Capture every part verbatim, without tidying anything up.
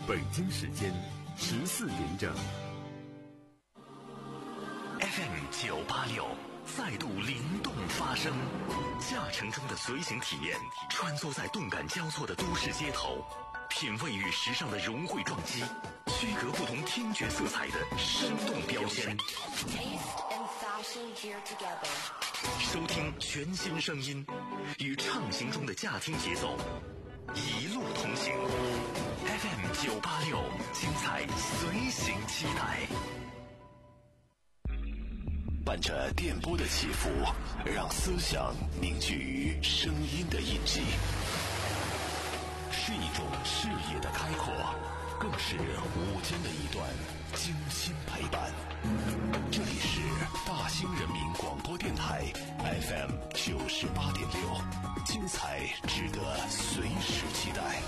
北京时间十四点整。 F M 九八六再度灵动发声，驾乘中的随行体验，穿梭在动感交错的都市街头，品味与时尚的融汇撞击，区隔不同听觉色彩的生动标签。收听全新声音，与畅行中的驾听节奏，一路同行。F M 九八六，精彩随行期待。 伴着电波的起伏，让思想凝聚于声音的印记，是一种视野的开阔，更是午间的一段精心陪伴。这里是大兴人民广播电台 F M 九十八点六，精彩值得随时期待。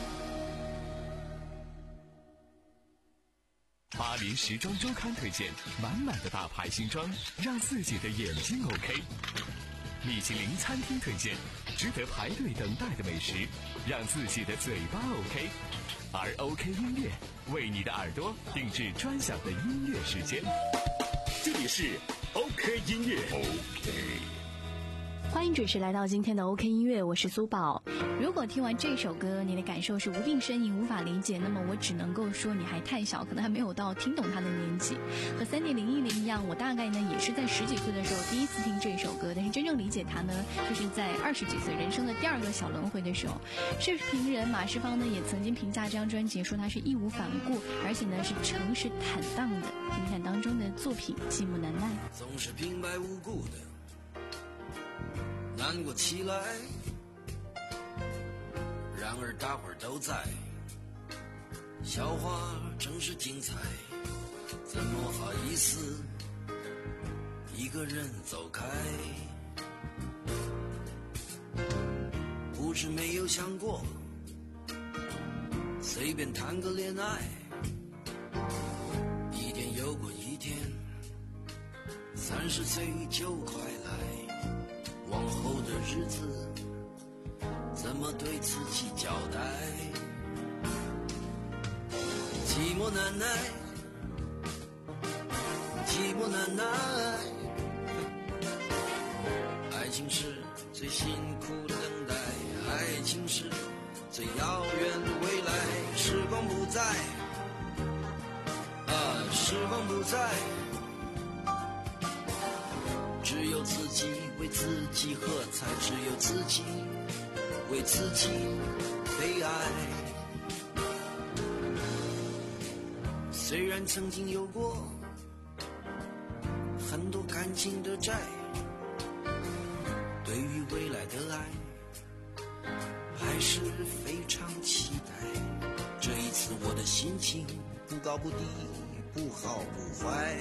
巴黎时装周刊推荐满满的大牌新装，让自己的眼睛 OK。米其林餐厅推荐值得排队等待的美食，让自己的嘴巴 OK。而 OK 音乐为你的耳朵定制专享的音乐时间。这里是 OK 音乐 OK。 欢迎准时来到今天的 OK 音乐，我是苏宝。如果听完这首歌你的感受是无病呻吟无法理解，那么我只能够说你还太小，可能还没有到听懂它的年纪。和三点零一零一样，我大概呢也是在十几岁的时候第一次听这首歌，但是真正理解它呢就是在二十几岁人生的第二个小轮回的时候。视频人马世芳呢也曾经评价这张专辑说它是义无反顾，而且呢是诚实坦荡的。听听看当中的作品寂寞难耐。 总是平白无故的难过起来，然而大伙儿都在，笑话真是精彩，怎么好意思一个人走开？不是没有想过随便谈个恋爱，一天又过一天，三十岁就快来，往后的日子怎么对自己交代？寂寞难耐，寂寞难耐，爱情是最辛苦的等待，爱情是最遥远的未来。时光不在啊，时光不在，只有自己为自己喝彩，只有自己为自己悲哀。虽然曾经有过很多感情的债，对于未来的爱还是非常期待。这一次我的心情不高不低，不好不坏。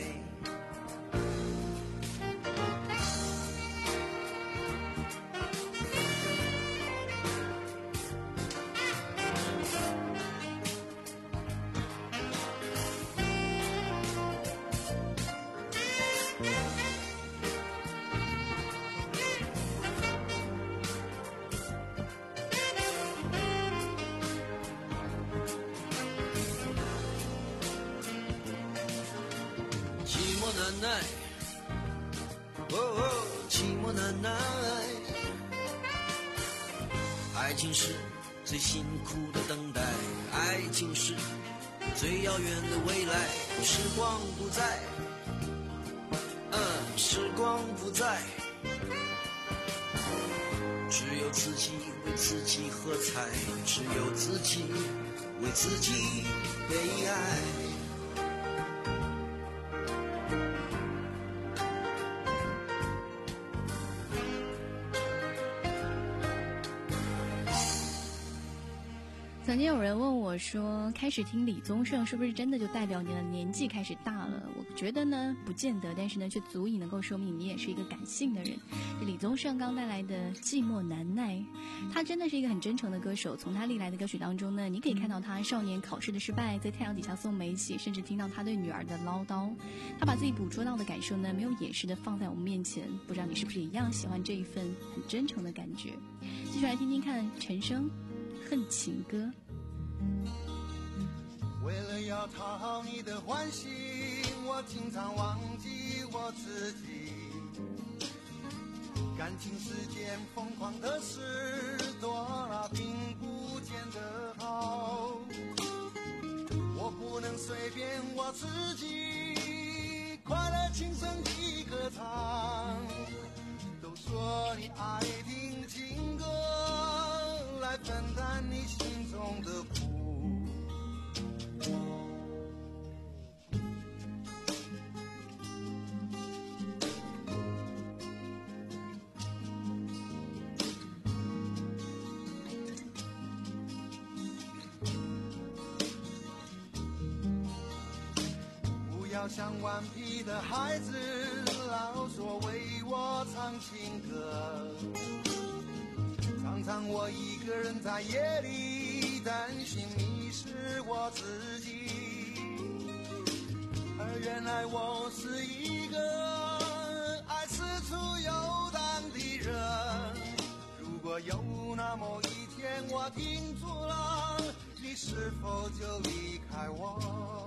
难耐，哦哦，寂寞难耐，爱情是最辛苦的等待，爱情是最遥远的未来。时光不在，嗯，时光不在，只有自己为自己喝彩，只有自己为自己悲哀。 曾经有人问我说，开始听李宗盛是不是真的就代表你的年纪开始大了？我觉得呢不见得，但是呢却足以能够说明你也是一个感性的人。李宗盛刚带来的寂寞难耐，他真的是一个很真诚的歌手。从他历来的歌曲当中呢，你可以看到他少年考试的失败，在太阳底下送煤气，甚至听到他对女儿的唠叨。他把自己捕捉到的感受呢，没有掩饰的放在我们面前。不知道你是不是一样喜欢这一份很真诚的感觉？继续来听听看陈升《恨情歌》。 为要讨好你的欢心，我经常忘记我自己。感情世间疯狂的事多了，并不见得好。我不能随便我自己，快乐轻声地歌唱。都说你爱听情歌，来分担你心中的苦。不要像顽皮的孩子，老说为我唱情歌。常常我一个人在夜里担心迷失我自己，而原来我是一个爱四处游荡的人。如果有那么一天我停住了，你是否就离开我？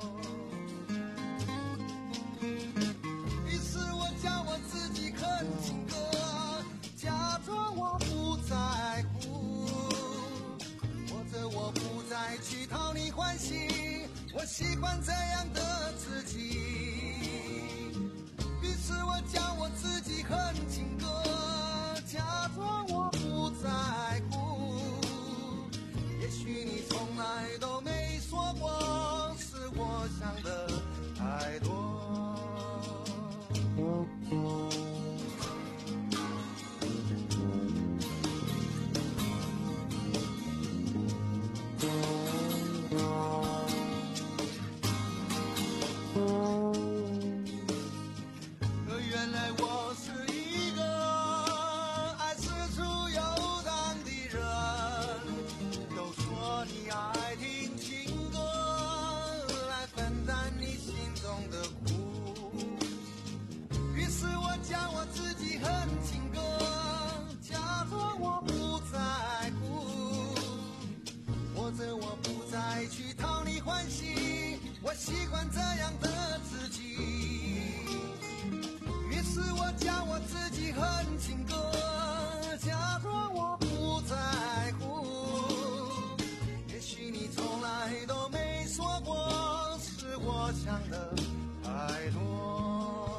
于是我叫我自己哼情歌，假装我不在乎，或者我不再去讨你欢喜，我喜欢这样的自己。于是我叫我自己哼情歌，假装我不在乎，也许你从来都没说过，是我想的太多。原来我是一个爱四处游荡的人，都说你爱听情歌，来分担你心中的苦。于是我叫我自己哼情歌，假装我不在乎，或者我不再去讨你欢喜，我喜欢这样的自己。于是我叫我自己哼情歌，假装我不在乎，也许你从来都没说过，是我想的太多。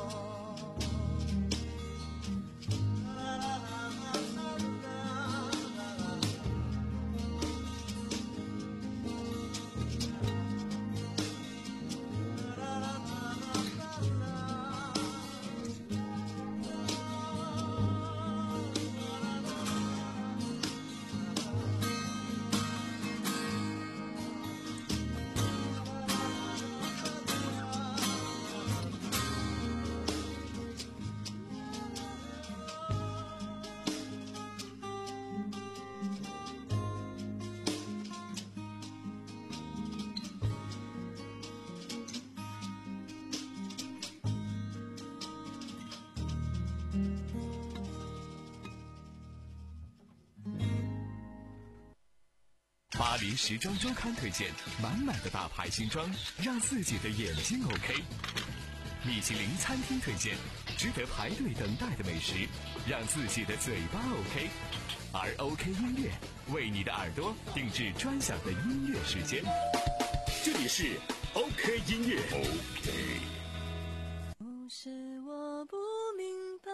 巴黎时装周刊推荐满满的大牌新装，让自己的眼睛 OK。米其林餐厅推荐值得排队等待的美食，让自己的嘴巴 OK。而 OK 音乐为你的耳朵定制专享的音乐时间。这里是 OK 音乐。OK。 不是我不明白，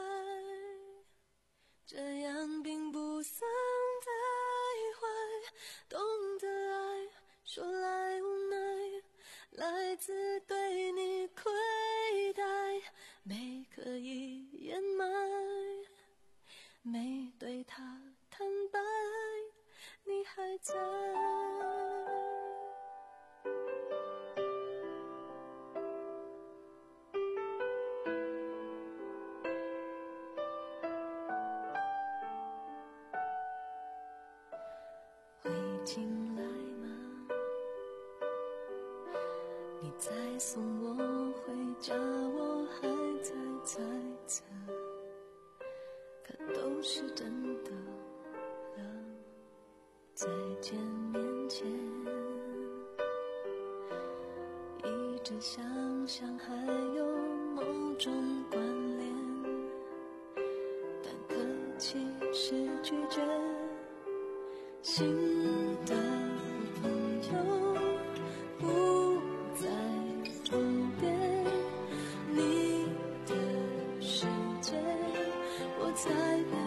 这样并不算太坏。懂得爱，说来无奈，来自对你亏待，没可以掩埋，没对他坦白，你还在。会进来吗？你再送我回家，我还在猜测，可都是真的了。在见面前， 只想象还有某种关联，但可惜是拒绝。新的朋友不在终点，你的世界我在边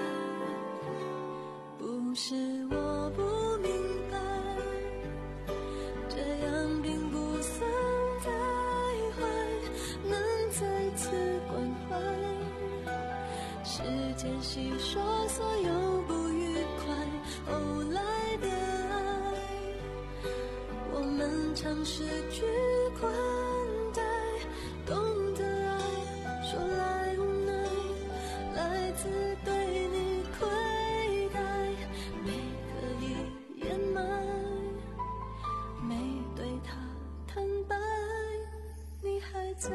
缘，不是我不明白，这样并不算太坏，能再次关怀，时间洗刷所有不愉快，后来的爱我们尝试去宽待，懂得爱说来无奈，来自对你亏待，没可以掩埋，没对他坦白，你还在。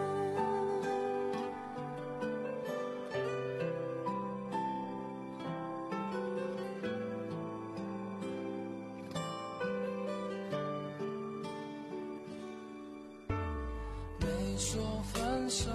没说分手，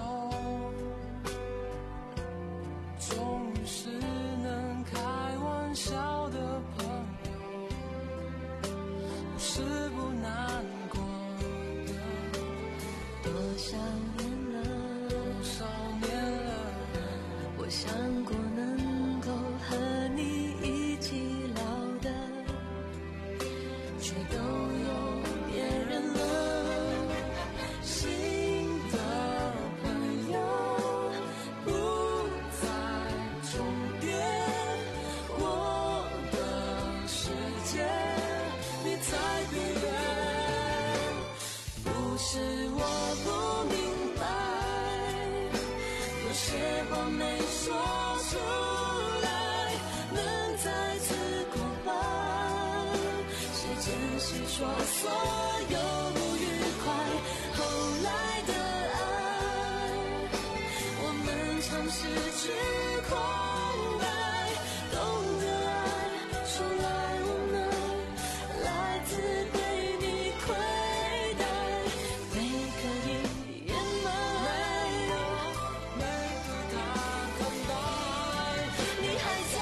终于是能开玩笑的朋友，不是不难过的， 多少年了， 多少年了， 我想过能够和你一起聊的，却都有别人了。新的朋友不在终点，我的世界你在边缘，不是我不明白，有些话没说出来，能再次关怀，时间洗刷所有不愉快，后来的爱我们尝试去宽待，懂得爱说来无奈，来自对你亏待，没可以掩埋， 没对他坦白， 你还在。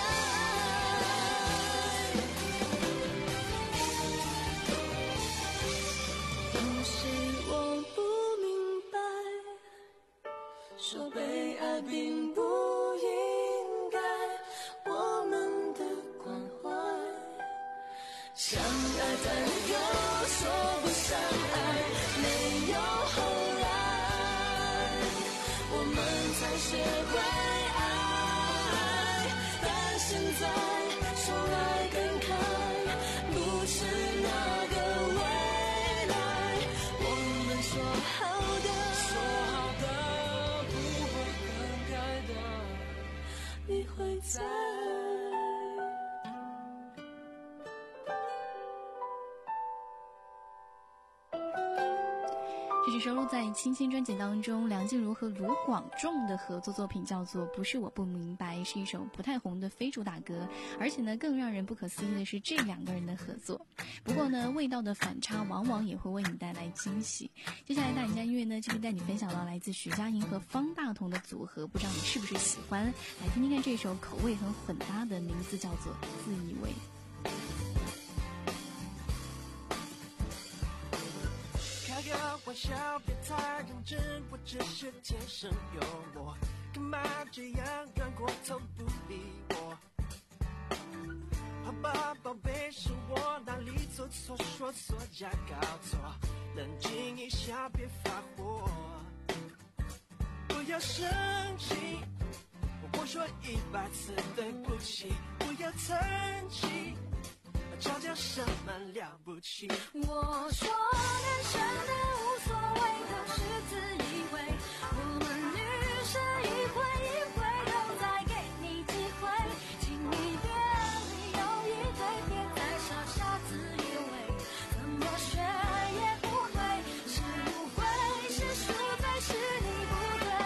不是我不明白，说被爱并不应该，我们的关怀，相爱但又说不上爱，没有后来，我们才学会爱，但现在说来感慨，不是那个未来，我们说好的， 说好的不会更改的， 你会在。 这是收录在《青青》专辑当中，梁静茹和卢广仲的合作作品，叫做《不是我不明白》，是一首不太红的非主打歌，而且呢，更让人不可思议的是这两个人的合作。不过呢，味道的反差往往也会为你带来惊喜。接下来大人家音乐呢，就会带你分享到来自徐佳莹和方大同的组合，不知道你是不是喜欢？来听听看这首口味很混搭的，名字叫做《自以为》。 开个玩笑，别太认真，我只是天生幽默，干嘛这样转过头不理我？好吧，宝贝，是我哪里做错，说错加搞错，冷静一下，别发火，不要生气，我说一百次对不起，不要生气，吵架什么了不起？ 我说男生的无所谓都是自以为，我们女生一回一回都在给你机会，请你别理由一堆，别再傻傻自以为，怎么学也不会，是误会是输在是你不对。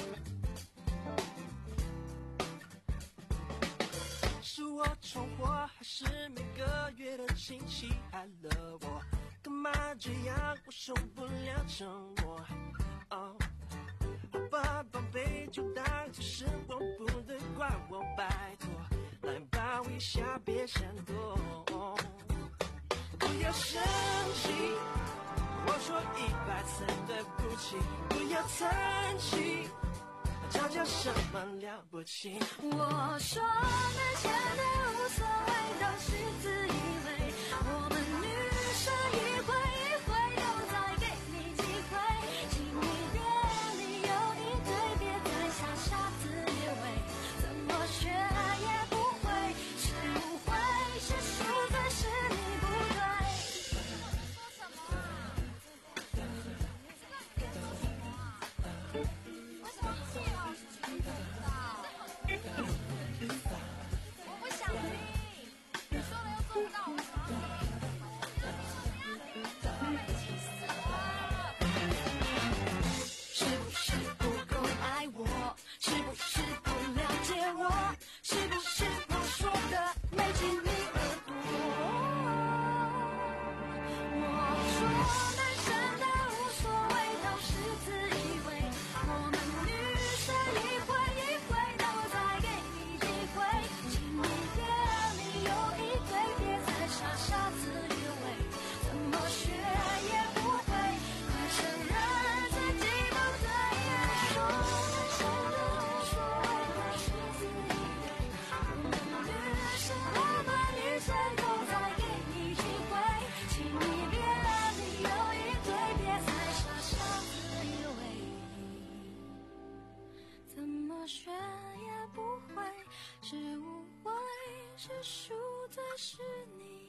是我闯祸还是每个月的惊喜害了我？干嘛这样？我受不了沉默。哦，好吧，宝贝，就当作是我不对，怪我拜托。来吧，微笑，别闪躲。不要生气，我说一百次对不起。不要叹气，吵架什么了不起？ 我说那些的无所谓，都是自以为。我们女生一回一回都在给你机会，请你别理由一堆，别再傻傻自以为。怎么学也不会，是误会，是输的是你不对。为什么气我？我不想听，你说了又做不到，我什么？气死我！是不是不够爱我？是不是不了解我？是不是我说的没进你耳朵？我说男生的无所谓，都是自以为。我们女生一回一回都在给你机会，请你别理由一堆，别再傻傻自以为。怎么学也不会，快承认自己不对。说男生的无所谓，都是自以为。我们女生我们女生都在给你机会，请你别理由一堆，别再傻傻自以为。怎么学也不会，是误会，是输的是你。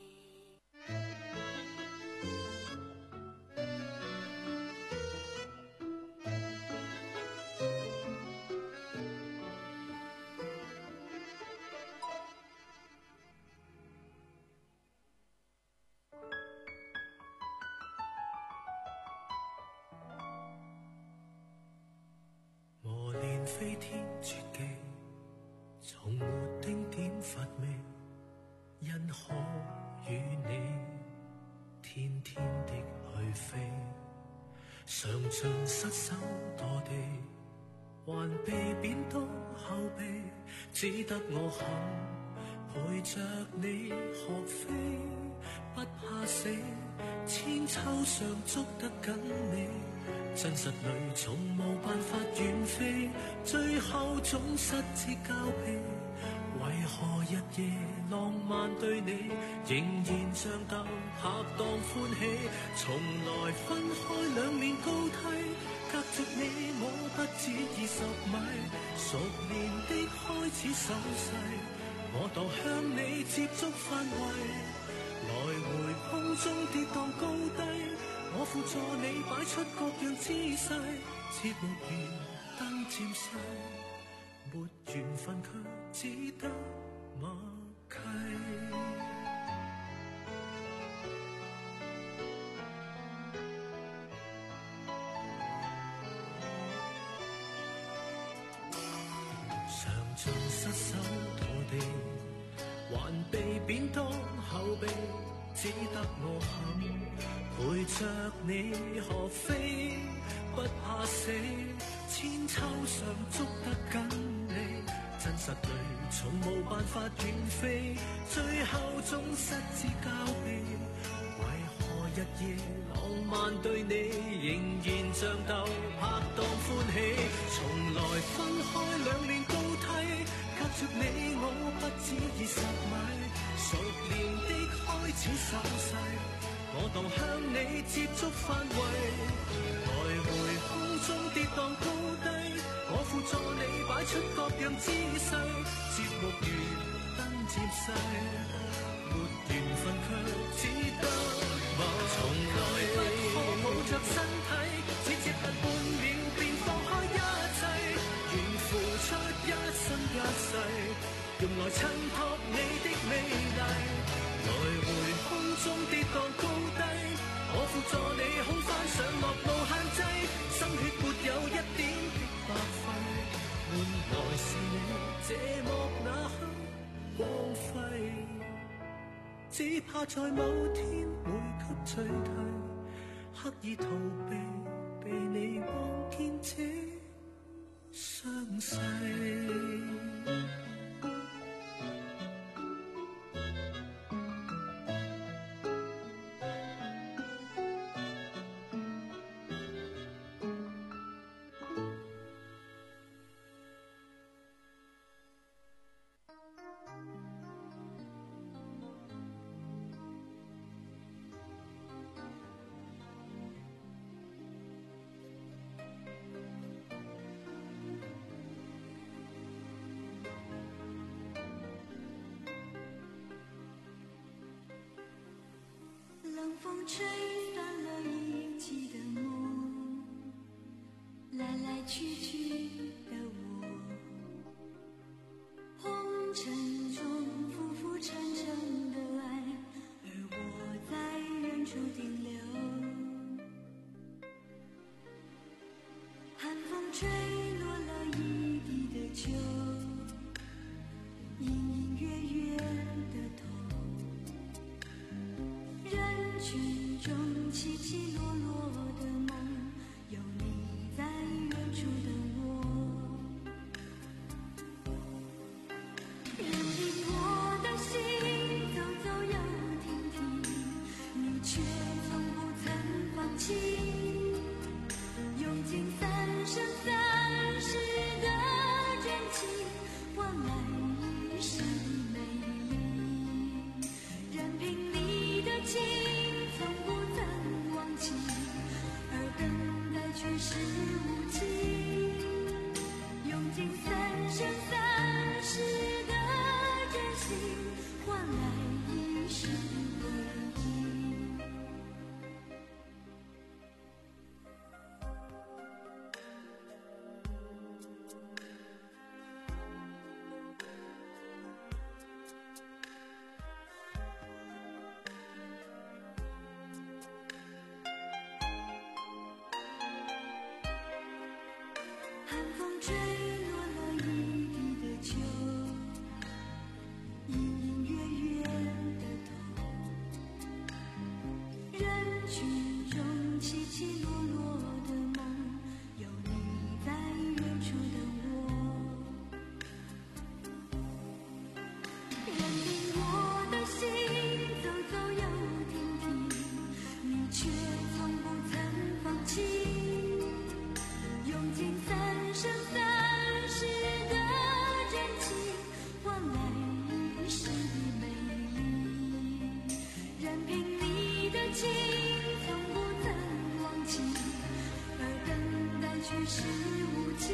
磨練飛天絕技，從沒丁點乏味，因可與你天天的去飛，嘗盡失手墮地，還被扁當後備，只得我肯陪着你學飛，不怕死，千秋上捉得緊你。真實裏從無辦法遠飛，最後總失之交臂。為何日夜浪漫對你，仍然像鬥拍檔歡喜？從來分開兩面高梯，隔着你我不止二十米，熟練的開始手勢，我墮向你接觸範圍，來回空中跌宕高低。我輔助你擺出各樣姿勢，節目如燈漸逝，沒緣分卻只得默契。嘗盡失手墮地，還被扁當後備，只得我肯陪着你學飛，不怕死，千秋上捉得緊你。真實裏從無辦法遠飛，最後總失之交臂。為何日夜浪漫對你，仍然像鬥拍檔歡喜？從來分開兩面高梯，隔着你我不止二十米，熟練的開始手勢，我蕩向你接觸範圍，來回空中跌宕高低，我輔助你擺出各樣姿勢，節目如燈漸逝，沒緣分卻只得默契。從來不可抱着身體，只接近半秒便放開一切，願付出一生一世，用來襯托你的美麗。來回空中跌宕高低，我輔助你空翻上落無限制，心血沒有一點的白費，換來是你這幕那刻光輝。 只怕在某天會給取替，刻意逃避被你望見這傷勢。 冷风吹散了一季的梦，来来去去的我，红尘中浮浮沉沉的爱，而我在远处停留。寒风吹落了一地的秋，隐隐约约的痛，人群中起起落落的梦，有你在远处等我。任凭我的心走走又停停，你却从不曾放弃，用尽三生三世的真情换来一世的美丽。任凭你的情从不曾忘记，而等待却是无情，用尽三生三世的真心换来一世的回忆。寒风吹落了一地的秋，隐隐约约的痛，人群中起起落落的梦，有你在远处等我。任凭我的心走走又停停，你却从不曾放弃，用尽三生三世的真情换来一世的美丽。任凭你的情从不曾忘记，而等待却是无情，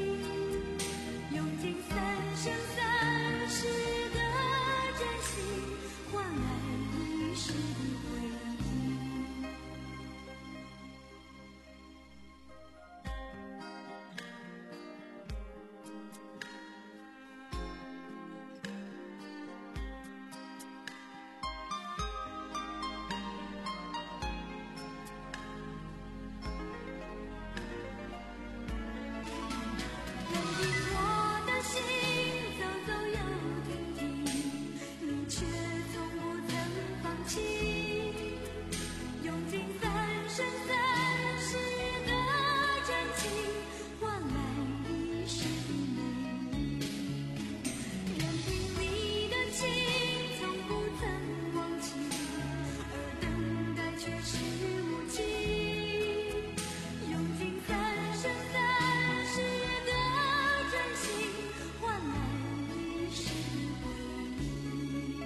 用尽三生三世的真心换来一世的回忆。任凭我的心走走又停停，你却从不曾放弃，用尽三生三世的真情换来一世的美丽。任凭你的情从不曾忘记，而等待却是无情，用尽三生三世的真心换来一世的回忆。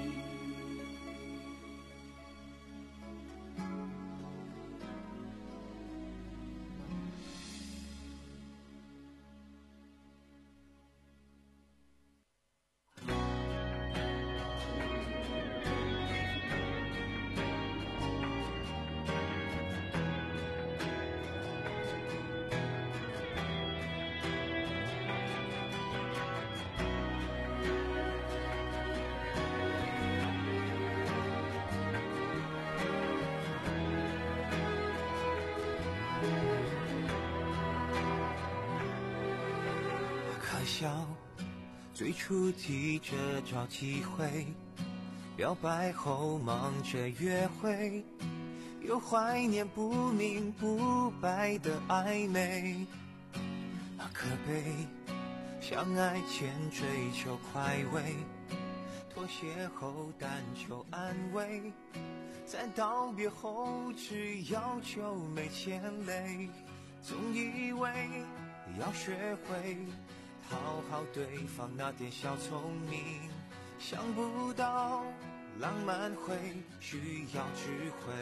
可笑，最初提着找机会， 表白后忙着约会，又怀念不明不白的暧昧。啊，可悲，相爱前追求快慰，妥协后但求安慰，在道别后只要求没牵累。总以为要学会讨好对方那点小聪明，想不到浪漫会需要智慧。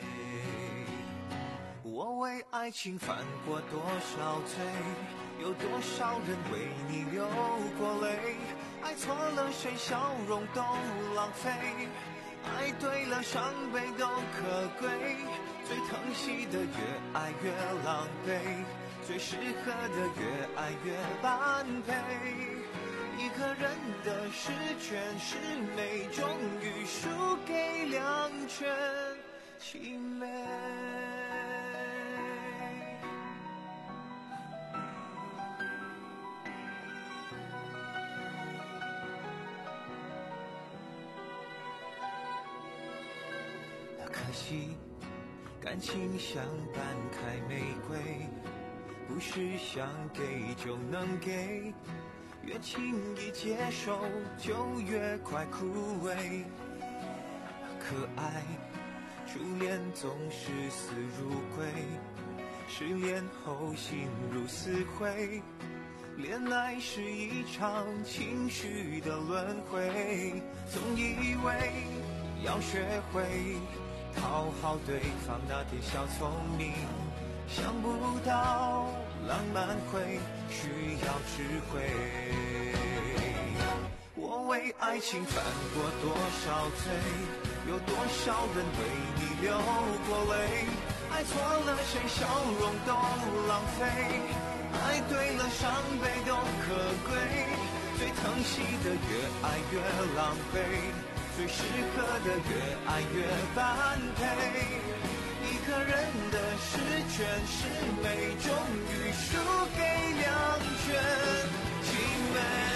我为爱情犯过多少罪，有多少人为你流过泪，爱错了谁笑容都浪费，爱对了伤悲都可贵，最疼惜的越爱越狼狈，最适合的越爱越般配。一个人的十全十美，终于输给两全其美。可惜感情像半开玫瑰，不是想给就能给，越轻易接受就越快枯萎。可爱初恋总是死如归，失恋后心如死灰，恋爱是一场情绪的轮回。总以为要学会讨好对方那点小聪明，想不到浪漫会需要智慧。我为爱情犯过多少罪，有多少人为你流过泪，爱错了谁笑容都浪费，爱对了伤悲都可贵，最疼惜的越爱越狼狈，最适合的越爱越般配。一个人的十全十美，终于输给两全其美。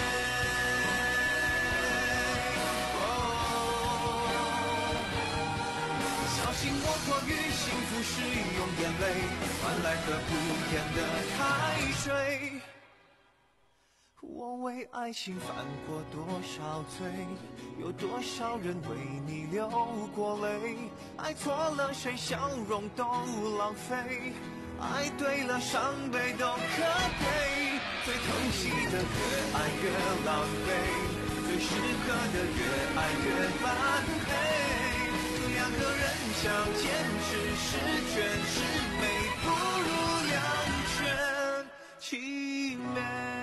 小心我过于幸福是用眼泪换来喝不厌的开水。我为爱情犯过多少罪，有多少人为你流过泪，爱错了谁笑容都浪费，爱对了伤悲都可悲，最疼惜的越爱越狼狈，最适合的越爱越般配。两个人想坚持十全十美，不如两全其美。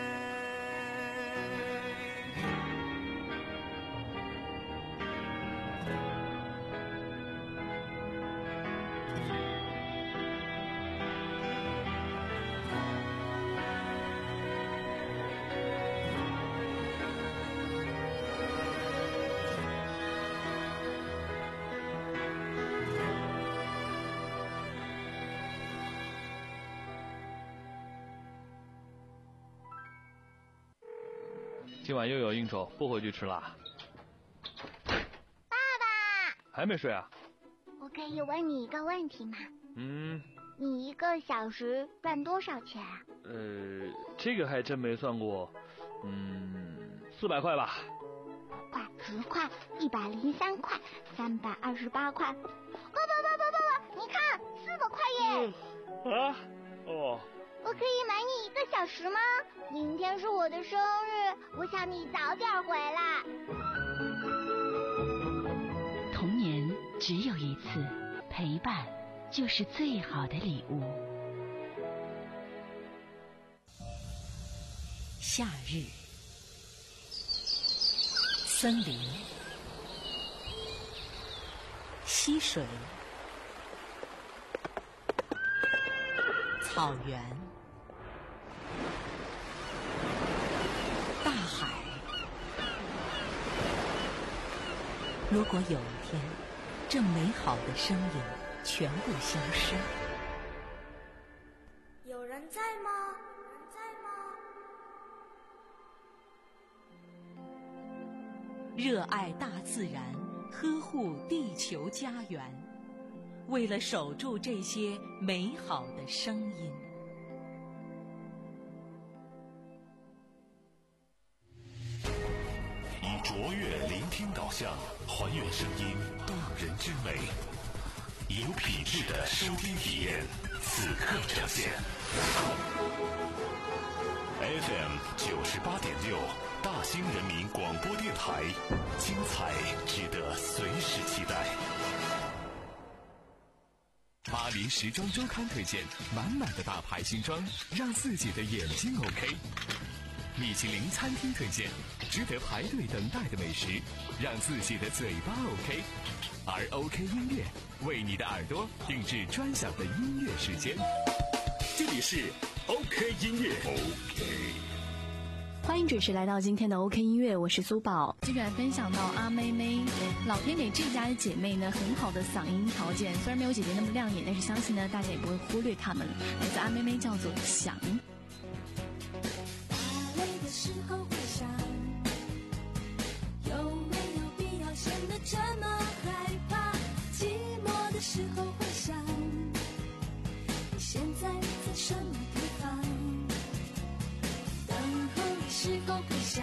今晚又有应酬，不回去吃啦。 爸爸， 还没睡啊？ 我可以问你一个问题吗？ 嗯。 你一个小时赚多少钱啊？ 呃，这个还真没算过。嗯，四百块吧。 块、十块、一百零三块、三百二十八块。爸爸爸爸爸爸，你看，四百块耶！ 嗯、啊？哦。 我可以买你一个小时吗？明天是我的生日，我想你早点回来。 童年只有一次，陪伴就是最好的礼物。夏日，森林，溪水，草原，大海。如果有一天，这美好的声音全部消失， 有人在吗？有人在吗？ 热爱大自然，呵护地球家园。为了守住这些美好的声音， 以卓越聆听导向，还原声音动人之美，有品质的收听体验，此刻呈现。F M 九十八点六，大兴人民广播电台，精彩值得随时期待。 巴黎时装周刊推荐，满满的大牌新装，让自己的眼睛 OK。米其林餐厅推荐，值得排队等待的美食，让自己的嘴巴 OK。而 OK 音乐为你的耳朵定制专享的音乐时间。 这里是 OK 音乐 OK。 欢迎准时来到今天的 OK 音乐，我是苏宝。继续来分享到阿妹妹，老天给这家的姐妹呢很好的嗓音条件，虽然没有姐姐那么亮眼，但是相信呢大家也不会忽略她们。来自阿妹妹叫做想。 累的时候会想，有没有必要显得这么害怕？寂寞的时候会想，你现在在什么地方？时候会想，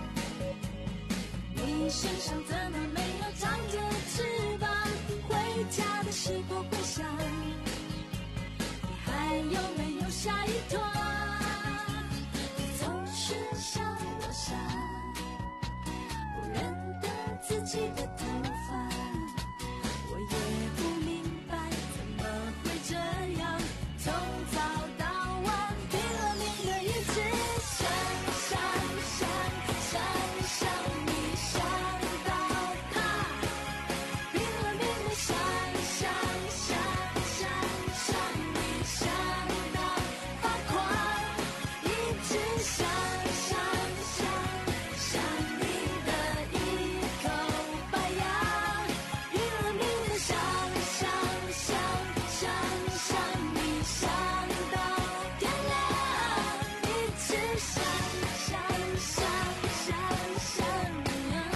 你身上怎么没有长着翅膀？回家的时候会想，你还有没有下一团？你总是想我想，不认得自己的头发，我也不明白怎么会这样，从早到晚拼了命的一直想。想想想想你想到他，拼了命的想想想想想你想到发狂，一直想想想想你的一口白牙，拼了命的想想想想想你想到天亮，一直想。想想想想你啊，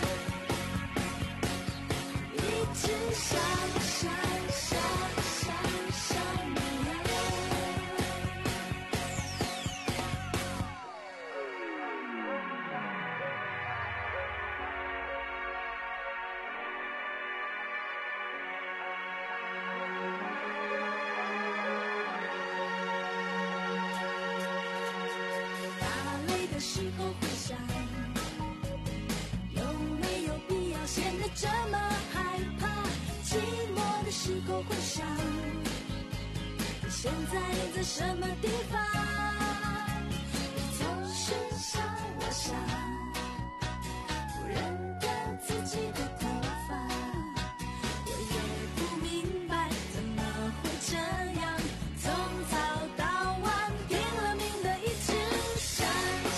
一直想想想想想你啊。的时候会想，有没有必要显得这么害怕？寂寞的时候会想，你现在在什么地方？你总是想我想，不认得自己的头发，我也不明白怎么会这样，从早到晚拼了命的一直想。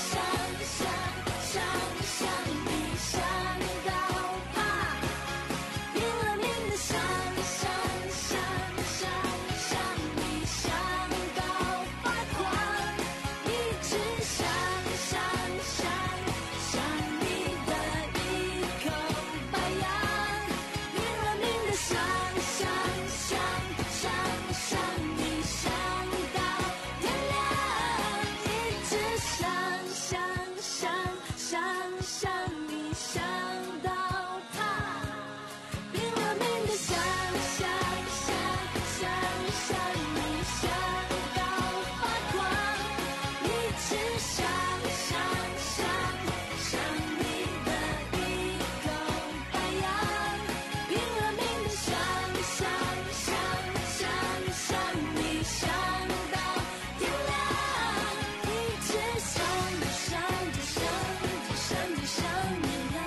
想想你想到他，拼了命的想想想想想你想到发狂，一直想想想想你的一口白牙，拼了命的想想想想想你想到天亮，一直想想想想想你想到他，拼了命的想想想想想你想到发狂，一直想想想想你的一口白牙，拼了命的想想想想想你想到天亮，一直想着想着想着想着想你啊，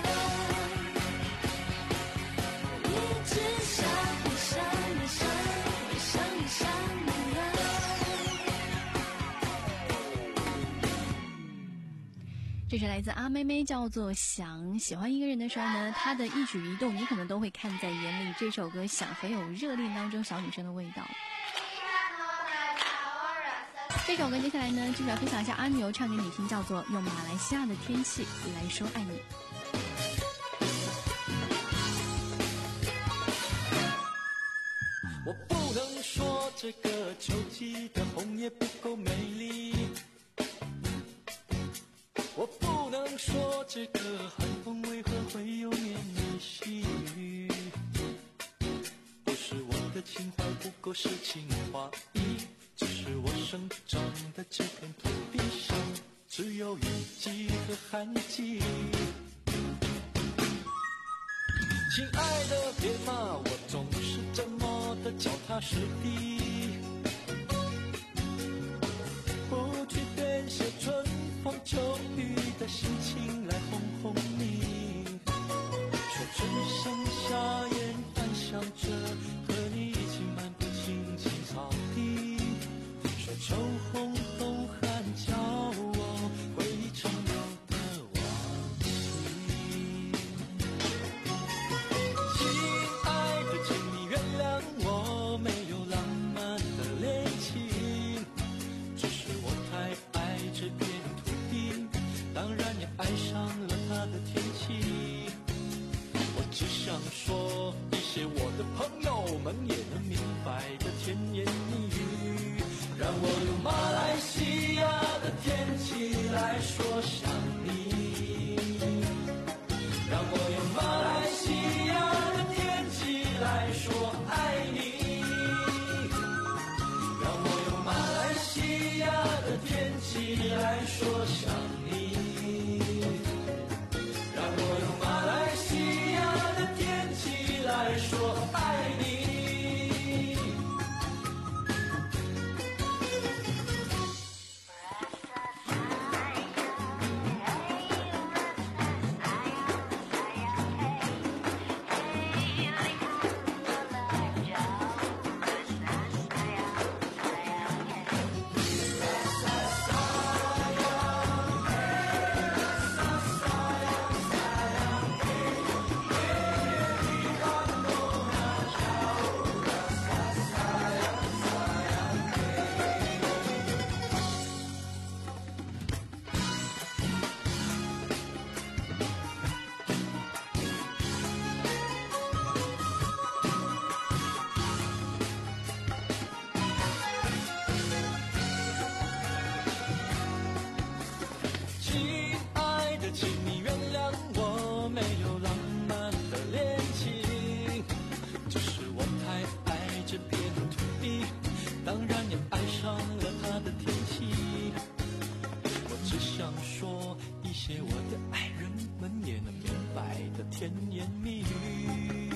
一直想着想着想着想着想你啊。 这是来自阿妹妹，叫做想。喜欢一个人的时候呢，她的一举一动你可能都会看在眼里。这首歌想很有热恋当中小女生的味道。这首歌接下来呢，就是要分享一下阿牛唱给你听，叫做用马来西亚的天气来说爱你。 能说这个秋季的红叶不够美丽，我不能说这个寒风为何会有绵绵细雨，不是我的情怀不够诗情画意，只是我生长的这片土地上只有雨季和旱季。亲爱的别骂我总是这么的脚踏实地，不去编写春风秋雨的心情来哄哄你，说春生夏燕幻想着和你一起漫步青青草地，说秋红冬寒叫我回忆成有的往昔。亲爱的，请你原谅我没有浪漫的恋情，只是我太爱这片土地，当然也爱上了它的天气。我只想说一些我的朋友们也能明白的甜言蜜语，让我用马来西亚的天气来说想你，让我用马来西亚的天气来说爱你，让我用马来西亚的天气来说想你，让我用马来西亚的天气来说爱你。亲爱的，请你原谅我没有浪漫的恋情，只是我太爱这片土地，当然也爱上了它的天气。我只想说一些我的爱人们也能明白的甜言蜜语，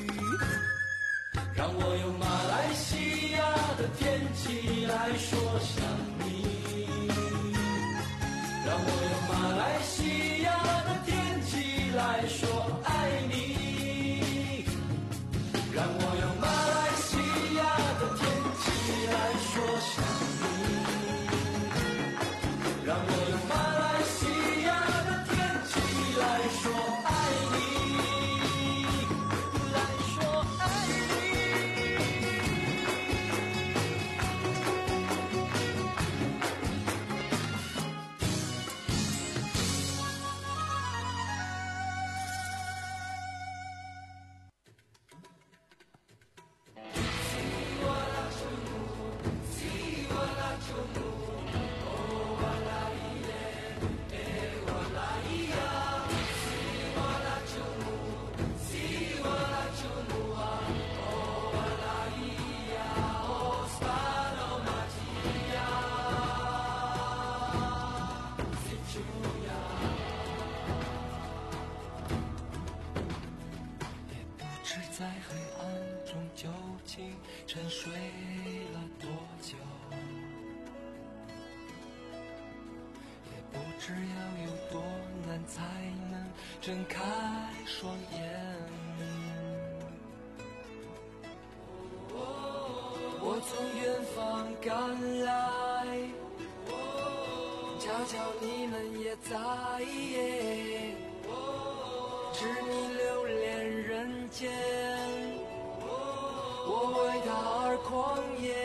让我用马来西亚的天气来说想你，让我用马来西亚的天气来说爱你，让我用马来西亚的天气来说想你，让我用马来西亚的天气来说爱你，来说爱在黑暗中究竟沉睡了多久，也不知要有多难才能睁开双眼。我从远方赶来，悄悄你们也在，知你留恋人间，我为他而狂野。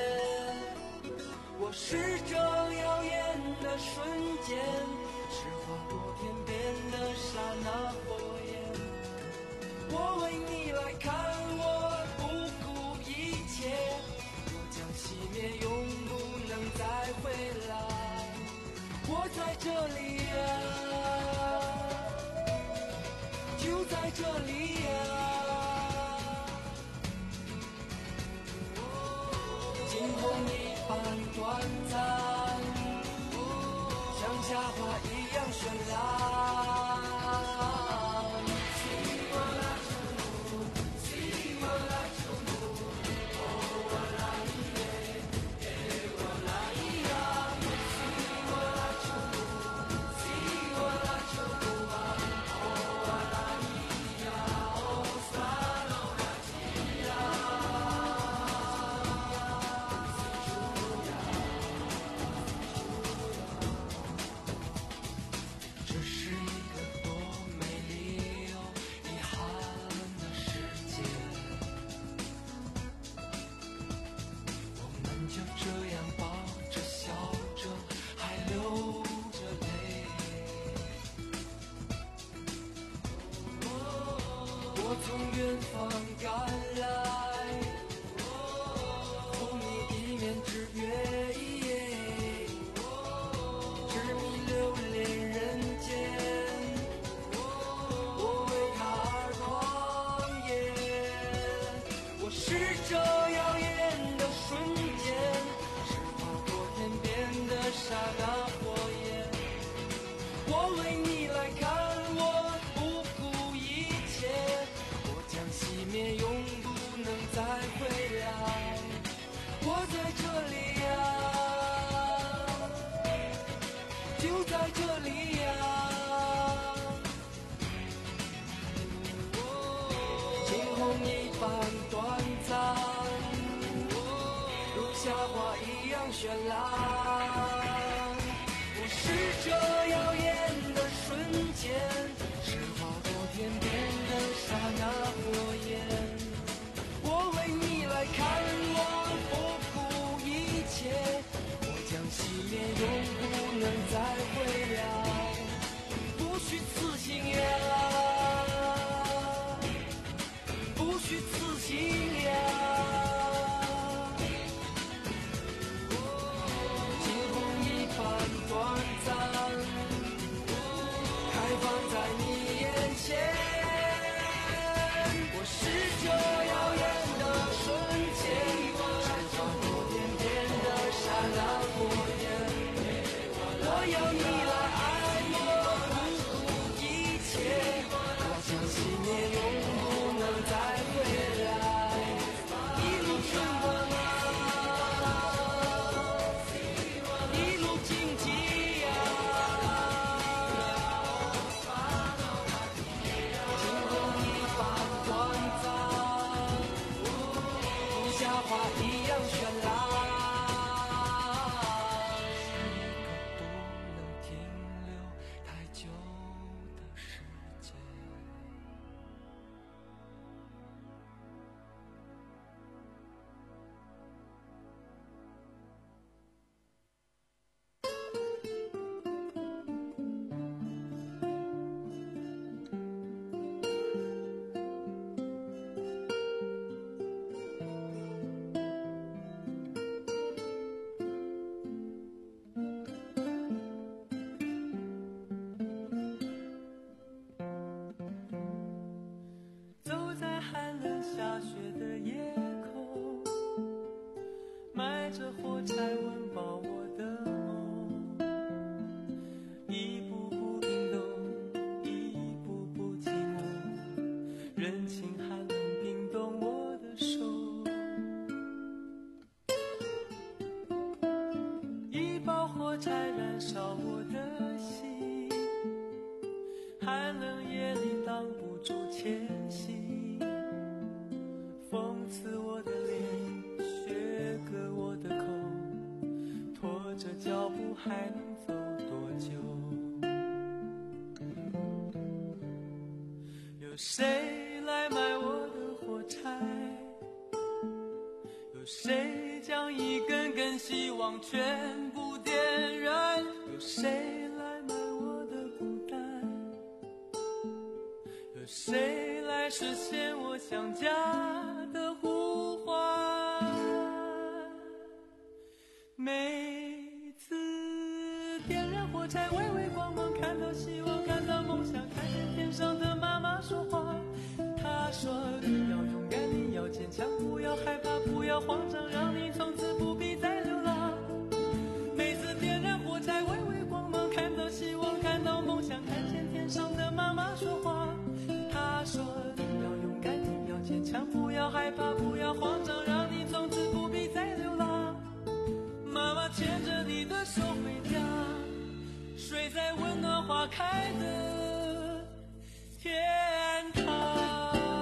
我是这耀眼的瞬间，是划过天边的刹那火焰。我为你来看，我不顾一切。 在这里呀、就在这里呀、惊鸿一般短暂，像夏花一样绚烂。我从远方赶来，同你一面之缘，执迷流连人间，我为他而狂野。我是这耀眼的瞬间，是划过天边的刹那火焰。我为你来看，我不顾一切，熄灭，永不能再回来。我在这里呀、就在这里呀、惊鸿一般短暂，如夏花一样绚烂。我是这耀眼的瞬间，是划过天边的刹那火焰。我为你来看，我不顾一切，我将熄灭，永不能再回来。不虚此行呀，不虚此行呀。惊鸿一般短暂，开放在你眼前。我是这耀眼的瞬间，是划过天边的刹那火焰。我要你来爱我，不顾一切，我将熄灭，永不能再回来。一路春光啊，一路荆棘呀、惊鸿一般短暂，如夏花一样绚烂。是一个不能停留太久的时间。走在寒冷下雪的夜空，埋着火柴温饱我的梦，一步步冰冻，一步步寂寞，人情寒冷冰冻我的手，一包火柴燃烧我的心，寒冷夜里挡不住前行，讽刺我的脸，削割我的口，拖着脚步还能走多久？有谁来买我的火柴？有谁将一根根希望全部点燃？有谁来买我的孤单？有谁来实现我想家的呼唤？每次点燃火柴，我到希望，看到梦想，看见天上的妈妈说话。她说你要勇敢，你要坚强，不要害怕，不要慌张，让你从此不必再流浪。每次点燃火柴，微微光芒，看到希望，看到梦想，看见天上的妈妈说话。她说你要勇敢，你要坚强，不要害怕，不要慌张，让你从此不必再流浪。妈妈牵着你的手回家，睡在温暖花开的天堂。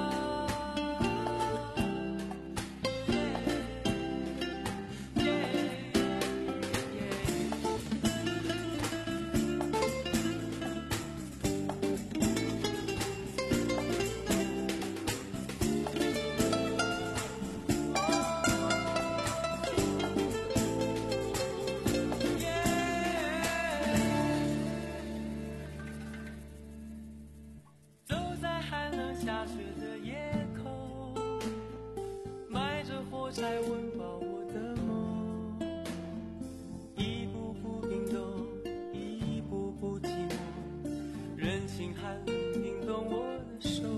下雪的夜空，埋着火柴温饱我的梦，一步步冰冻，一步步寂寞，任性寒冷冰冻我的手。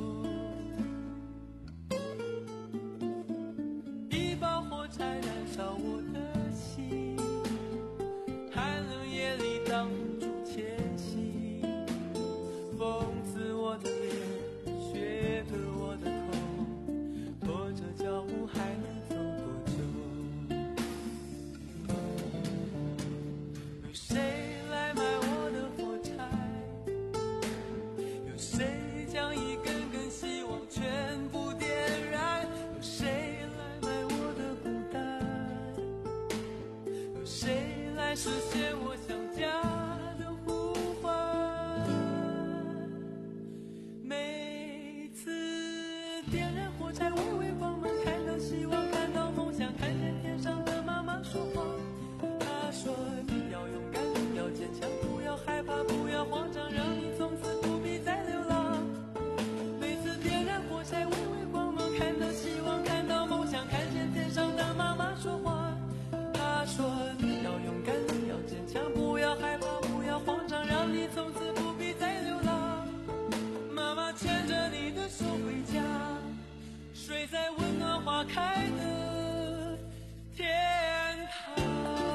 一包火柴燃烧我的心，寒冷夜里挡不住前行，风刺我的脸，雪割我的头，拖着脚步还能走多久？有谁来买我的火柴？有谁将一根根希望全部点燃？有谁来买我的孤单？有谁来实现我想家的呼唤？每次点燃火柴，微微光芒，看到希望，看到梦想，看见天上的妈妈说话。她说你要勇敢，你要坚强，不要害怕，不要慌张，让你从此不必再流浪。每次点燃火柴，微微光芒，看到希望，看到梦想，看见天上的妈妈说话。她说你要勇敢，你要坚强，不要害怕，不要慌张，让你从此不必再流浪。妈妈牵着你的手回家，睡在温暖花开的天堂。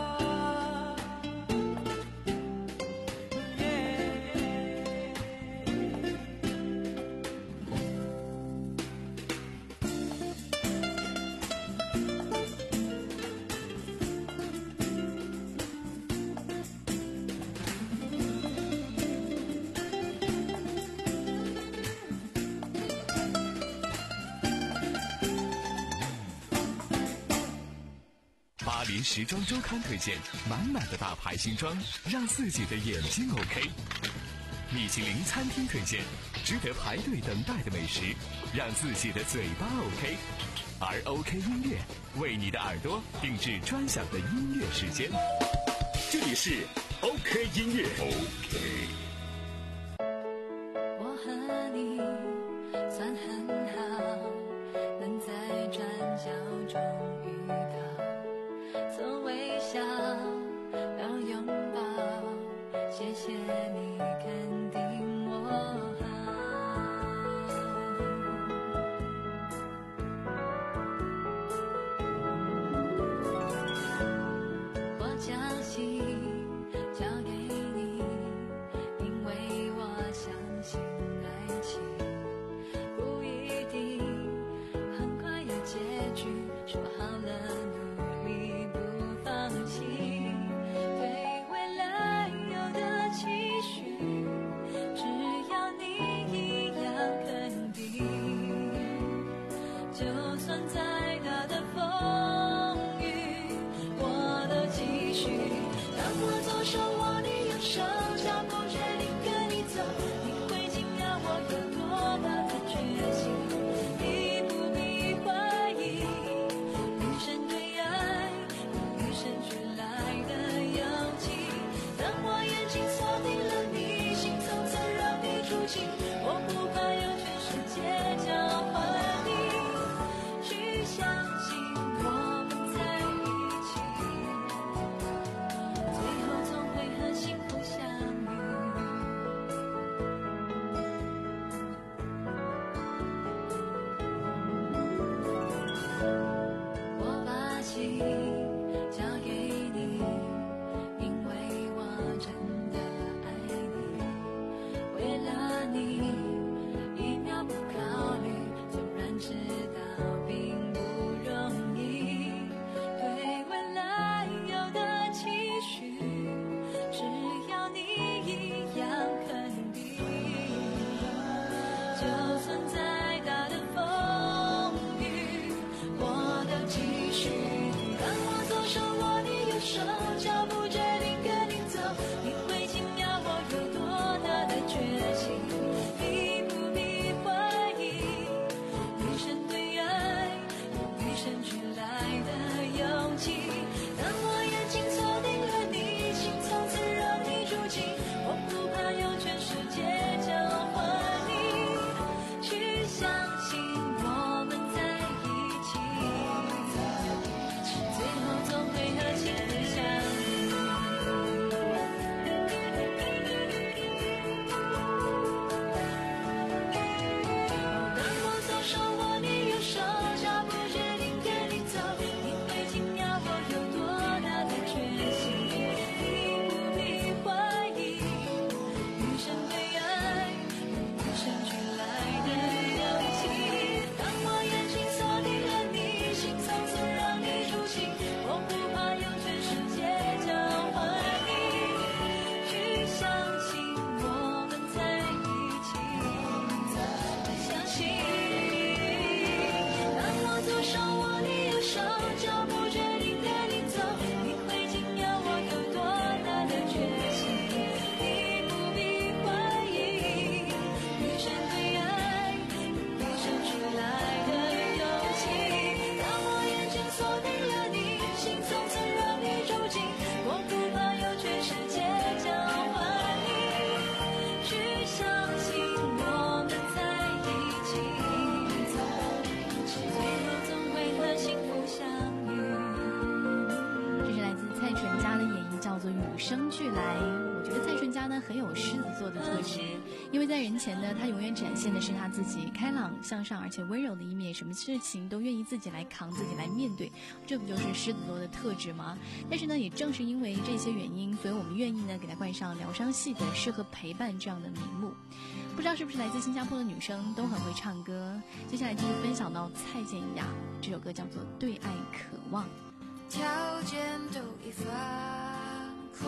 巴黎时装周刊推荐满满的大牌新装，让自己的眼睛 OK。米其林餐厅推荐值得排队等待的美食，让自己的嘴巴 OK。而 OK 音乐为你的耳朵定制专享的音乐时间。 这里是 OK 音乐 OK。 我和你算很好，能在转角中遇到，从微笑到拥抱，谢谢你肯定我好。我将心交给你， 座的特质，因为在人前呢，他永远展现的是他自己开朗向上而且温柔的一面，什么事情都愿意自己来扛，自己来面对，这不就是狮子座的特质吗？但是呢，也正是因为这些原因，所以我们愿意呢给他冠上疗伤系的适合陪伴这样的名目。不知道是不是来自新加坡的女生都很会唱歌，接下来继续分享到蔡健雅，这首歌叫做《对爱渴望》。 条件都已放宽，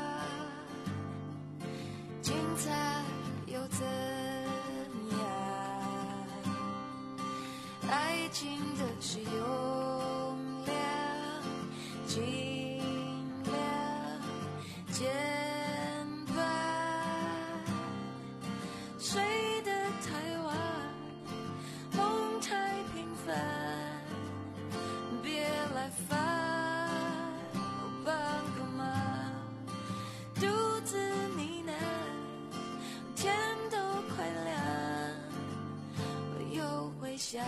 精彩又怎样？爱情的是用量，尽量简单。谁的台湾梦太平凡，别来烦。下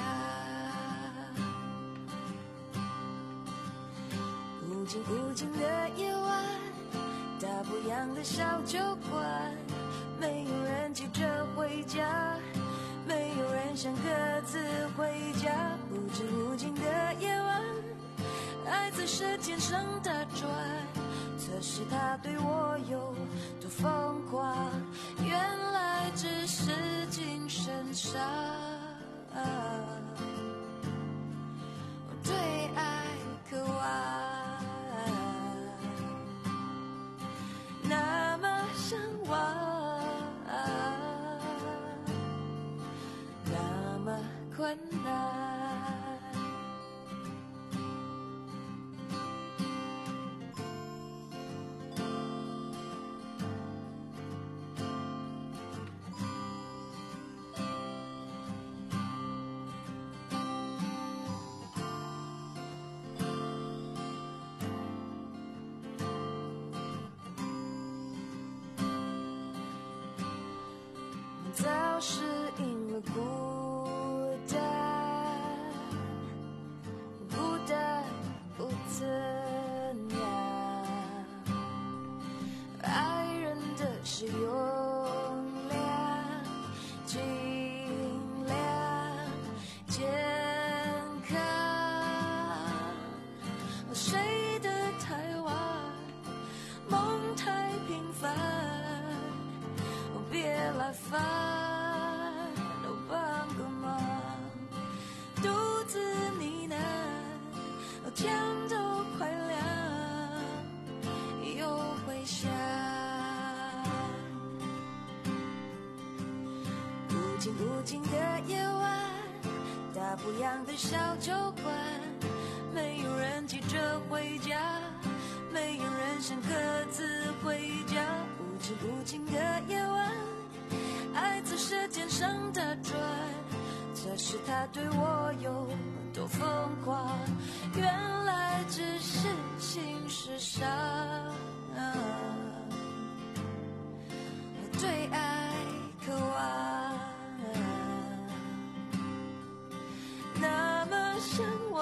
无尽无尽的夜晚，大不样的小酒馆，没有人急着回家，没有人想各自回家。无尽无尽的夜晚，爱在舌尖上打转，测试他对我有多疯狂，原来只是精神上对爱渴望，那么向往，那么困难。早适应了孤单，孤单不怎样，爱人的是用量，尽量健康。谁的台湾梦太平凡，别来烦。天都快亮，又回想无尽无尽的夜晚，大不样的小酒馆，没有人急着回家，没有人想各自回家。无尽无尽的夜晚，爱在舌尖上打转，测试他对我有多疯狂，原来只是心事上对爱渴望，那么向往，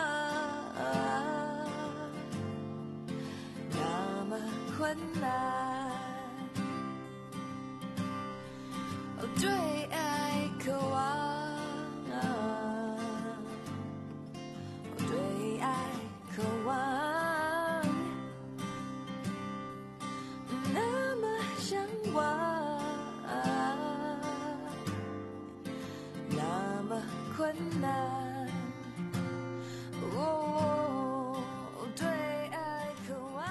那么困难。对爱渴望，对爱渴望，那么向往，那么困难。哦，对爱渴望。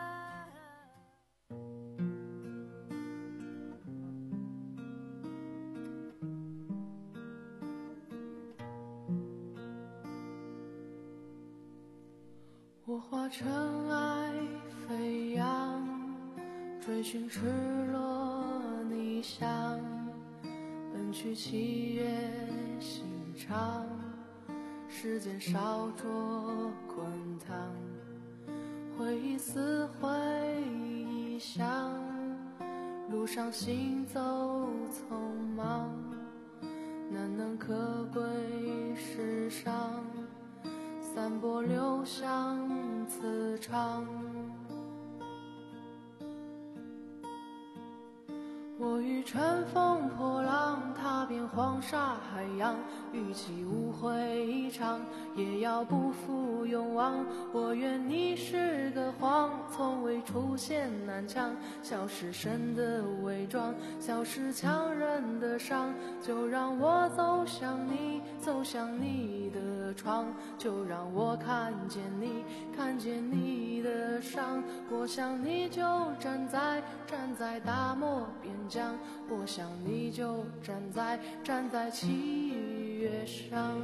我化尘埃飞扬，追寻赤裸逆翔，奔去七月心肠，时间烧灼滚烫，回忆撕毁臆想，路上行走匆忙，难能可贵世上，散播留香磁场。 我欲乘风破浪，踏遍黄沙海洋，与其无悔一场，也要不负勇往。我愿你是个谎，从未出现南墙，笑是神的伪装，笑是强忍的伤。就让我走向你，走向你的窗，就让我看见你，看见你的伤。我想你就站在站在大漠边疆，我想你就站在站在七月上。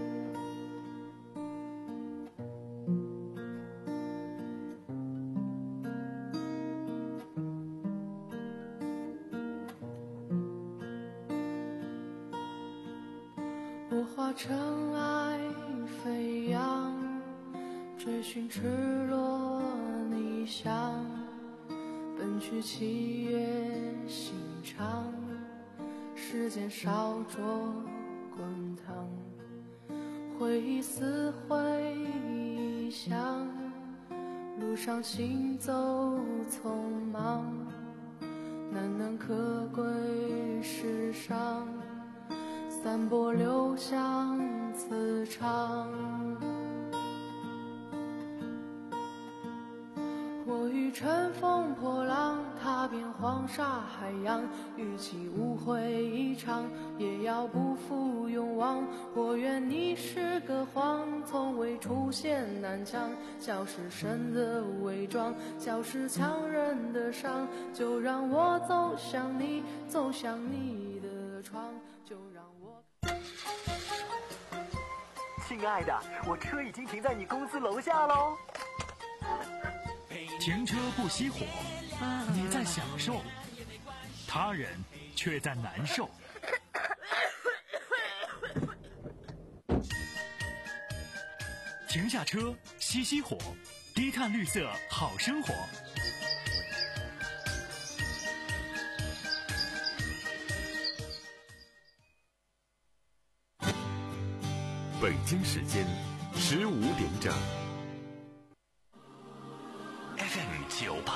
我化尘埃飞扬，追寻赤裸逆翔，奔去七月心肠，时间烧灼滚烫，回忆撕毁臆想，路上行走匆忙，难能可贵世上，散播留香磁场。我欲乘风破浪，踏遍黄沙海洋，与其无悔一场，也要不负勇往。我愿你是个谎，从未出现南墙，笑是神的伪装，笑是强忍的伤。就让我走向你，走向你的窗，就让我。 亲爱的，我车已经停在你公司楼下喽。 停车不熄火，你在享受，他人却在难受。停下车，熄熄火，低碳绿色好生活。 北京时间十五点整。 F M 九八